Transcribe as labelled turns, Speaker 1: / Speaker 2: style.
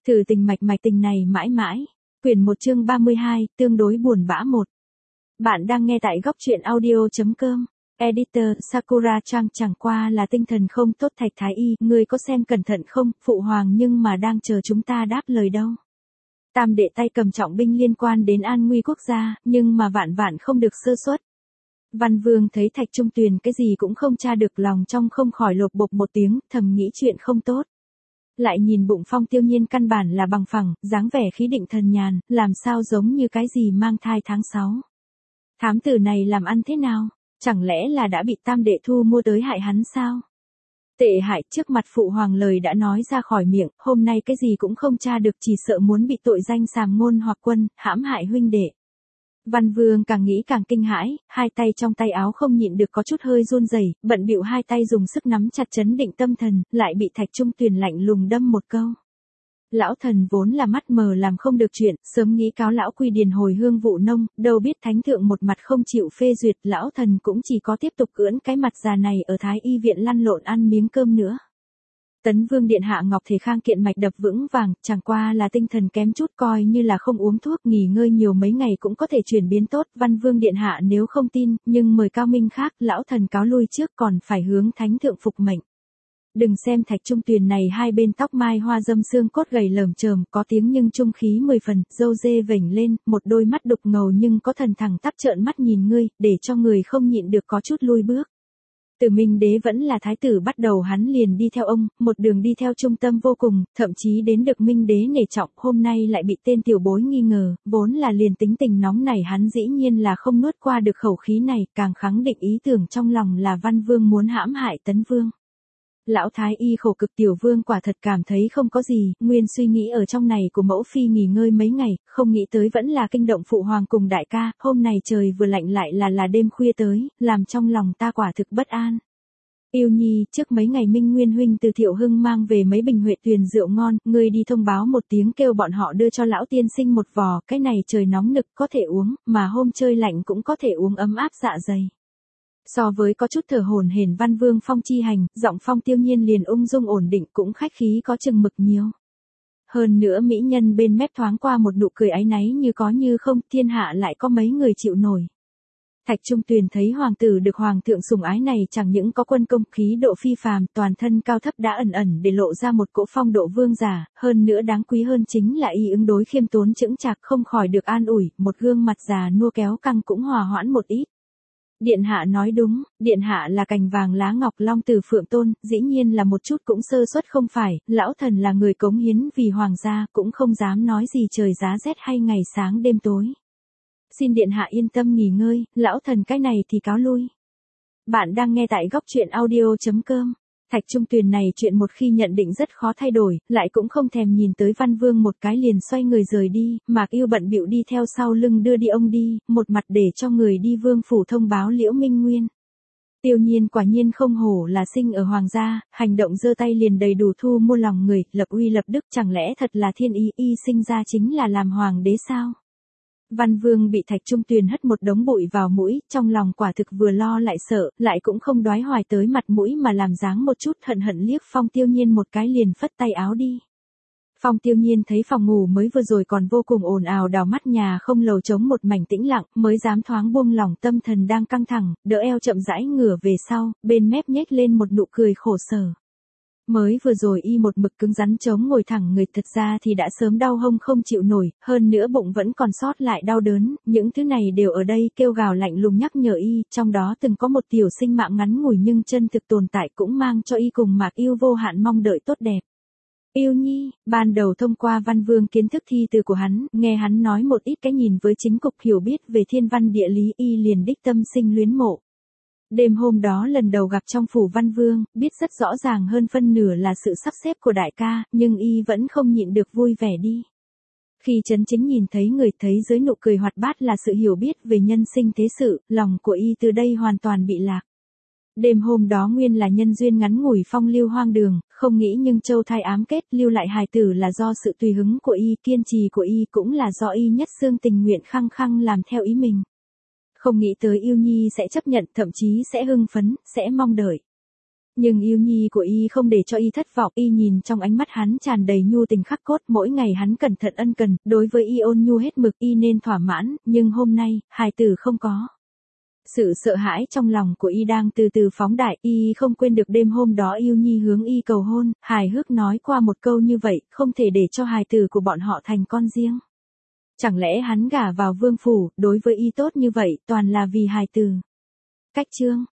Speaker 1: Thử tình mạch mạch tình này mãi mãi. Quyển 1 chương 32, tương đối buồn bã 1. Bạn đang nghe tại góc truyện audio.com. Editor Sakura Trang chẳng qua là tinh thần không tốt Thạch Thái Y, người có xem cẩn thận không, phụ hoàng nhưng mà đang chờ chúng ta đáp lời đâu. Tam đệ tay cầm trọng binh liên quan đến an nguy quốc gia, nhưng mà vạn vạn không được sơ suất. Văn Vương thấy Thạch Trung Tuyền cái gì cũng không tra được, lòng trong không khỏi lột bột một tiếng, thầm nghĩ chuyện không tốt. Lại nhìn bụng Phong Tiêu Nhiên căn bản là bằng phẳng, dáng vẻ khí định thần nhàn, làm sao giống như cái gì mang thai tháng 6. Thám tử này làm ăn thế nào? Chẳng lẽ là đã bị tam đệ thu mua tới hại hắn sao? Tệ hại, trước mặt phụ hoàng lời đã nói ra khỏi miệng, hôm nay cái gì cũng không tra được, chỉ sợ muốn bị tội danh sàm ngôn hoặc quân, hãm hại huynh đệ. Văn Vương càng nghĩ càng kinh hãi, hai tay trong tay áo không nhịn được có chút hơi run rẩy, bận bịu hai tay dùng sức nắm chặt trấn định tâm thần, lại bị Thạch Trung Tuyền lạnh lùng đâm một câu. Lão thần vốn là mắt mờ làm không được chuyện, sớm nghĩ cáo lão Quy Điền hồi hương vụ nông, đâu biết thánh thượng một mặt không chịu phê duyệt, lão thần cũng chỉ có tiếp tục ưỡn cái mặt già này ở Thái Y viện lăn lộn ăn miếng cơm nữa. Tấn Vương điện hạ Ngọc Thể Khang kiện mạch đập vững vàng, chẳng qua là tinh thần kém chút, coi như là không uống thuốc nghỉ ngơi nhiều mấy ngày cũng có thể chuyển biến tốt. Văn Vương điện hạ nếu không tin, nhưng mời cao minh khác, lão thần cáo lui trước, còn phải hướng thánh thượng phục mệnh. Đừng xem Thạch Trung Tuyền này hai bên tóc mai hoa dâm xương cốt gầy lởm chởm, có tiếng nhưng trung khí 10 phần, râu dê vểnh lên, một đôi mắt đục ngầu nhưng có thần thẳng tắp trợn mắt nhìn ngươi, để cho người không nhịn được có chút lui bước. Từ Minh Đế vẫn là thái tử bắt đầu hắn liền đi theo ông, một đường đi theo trung tâm vô cùng, thậm chí đến được Minh Đế nể trọng, hôm nay lại bị tên tiểu bối nghi ngờ, vốn là liền tính tình nóng này hắn dĩ nhiên là không nuốt qua được khẩu khí này, càng khẳng định ý tưởng trong lòng là Văn Vương muốn hãm hại Tấn Vương. Lão Thái Y khổ cực, tiểu vương quả thật cảm thấy không có gì, nguyên suy nghĩ ở trong này của mẫu phi nghỉ ngơi mấy ngày, không nghĩ tới vẫn là kinh động phụ hoàng cùng đại ca, hôm nay trời vừa lạnh lại là đêm khuya tới, làm trong lòng ta quả thực bất an. Yêu Nhi, trước mấy ngày Minh Nguyên huynh từ Thiệu Hưng mang về mấy bình Huệ Tuyền rượu ngon, ngươi đi thông báo một tiếng kêu bọn họ đưa cho lão tiên sinh một vò, cái này trời nóng nực có thể uống, mà hôm chơi lạnh cũng có thể uống ấm áp dạ dày. So với có chút thở hổn hển Văn Vương Phong chi hành, giọng Phong Tiêu Nhiên liền ung dung ổn định, cũng khách khí có chừng mực nhiều. Hơn nữa mỹ nhân bên mép thoáng qua một nụ cười áy náy như có như không, thiên hạ lại có mấy người chịu nổi. Thạch Trung Tuyền thấy hoàng tử được hoàng thượng sủng ái này chẳng những có quân công khí độ phi phàm, toàn thân cao thấp đã ẩn ẩn để lộ ra một cỗ phong độ vương giả, hơn nữa đáng quý hơn chính là y ứng đối khiêm tốn chững chạc, không khỏi được an ủi, một gương mặt già nua kéo căng cũng hòa hoãn một ít. Điện hạ nói đúng, điện hạ là cành vàng lá ngọc long tử phượng tôn, dĩ nhiên là một chút cũng sơ suất không phải, lão thần là người cống hiến vì hoàng gia, cũng không dám nói gì trời giá rét hay ngày sáng đêm tối. Xin điện hạ yên tâm nghỉ ngơi, lão thần cái này thì cáo lui. Bạn đang nghe tại góc truyện audio.com. Thạch Trung Tuyền này chuyện một khi nhận định rất khó thay đổi, lại cũng không thèm nhìn tới Văn Vương một cái liền xoay người rời đi, Mạc Yêu bận bịu đi theo sau lưng đưa đi ông đi, một mặt để cho người đi vương phủ thông báo Liễu Minh Nguyên. Tiêu Nhiên quả nhiên không hổ là sinh ở hoàng gia, hành động giơ tay liền đầy đủ thu mua lòng người, lập uy lập đức, chẳng lẽ thật là thiên ý, y sinh ra chính là làm hoàng đế sao? Văn Vương bị Thạch Trung Tuyền hất một đống bụi vào mũi, trong lòng quả thực vừa lo lại sợ, lại cũng không đoái hoài tới mặt mũi mà làm dáng một chút, hận hận liếc Phong Tiêu Nhiên một cái liền phất tay áo đi. Phong Tiêu Nhiên thấy phòng ngủ mới vừa rồi còn vô cùng ồn ào, đào mắt nhà không lầu trống một mảnh tĩnh lặng, mới dám thoáng buông lỏng tâm thần đang căng thẳng, đỡ eo chậm rãi ngửa về sau, bên mép nhếch lên một nụ cười khổ sở. Mới vừa rồi y một mực cứng rắn chống ngồi thẳng người, thật ra thì đã sớm đau hông không chịu nổi, hơn nữa bụng vẫn còn sót lại đau đớn, những thứ này đều ở đây kêu gào lạnh lùng nhắc nhở y, trong đó từng có một tiểu sinh mạng ngắn ngủi nhưng chân thực tồn tại cũng mang cho y cùng Mạc Yêu vô hạn mong đợi tốt đẹp. Yêu Nhi, ban đầu thông qua Văn Vương kiến thức thi từ của hắn, nghe hắn nói một ít cái nhìn với chính cục hiểu biết về thiên văn địa lý, y liền đích tâm sinh luyến mộ. Đêm hôm đó lần đầu gặp trong phủ Văn Vương, biết rất rõ ràng hơn phân nửa là sự sắp xếp của đại ca, nhưng y vẫn không nhịn được vui vẻ đi. Khi Trấn Chính nhìn thấy người, thấy dưới nụ cười hoạt bát là sự hiểu biết về nhân sinh thế sự, lòng của y từ đây hoàn toàn bị lạc. Đêm hôm đó nguyên là nhân duyên ngắn ngủi phong lưu hoang đường, không nghĩ nhưng châu thai ám kết, lưu lại hài tử là do sự tùy hứng của y, kiên trì của y cũng là do y nhất xương tình nguyện khăng khăng làm theo ý mình. Không nghĩ tới Yêu Nhi sẽ chấp nhận, thậm chí sẽ hưng phấn, sẽ mong đợi. Nhưng yêu nhi của y không để cho y thất vọng, y nhìn trong ánh mắt hắn tràn đầy nhu tình khắc cốt, mỗi ngày hắn cẩn thận ân cần, đối với y ôn nhu hết mực, y nên thỏa mãn, nhưng hôm nay, hài tử không có. Sự sợ hãi trong lòng của y đang từ từ phóng đại, y không quên được đêm hôm đó yêu nhi hướng y cầu hôn, hài hước nói qua một câu như vậy, không thể để cho hài tử của bọn họ thành con riêng. Chẳng lẽ hắn gả vào vương phủ, đối với y tốt như vậy, toàn là vì hài tử. Cách chương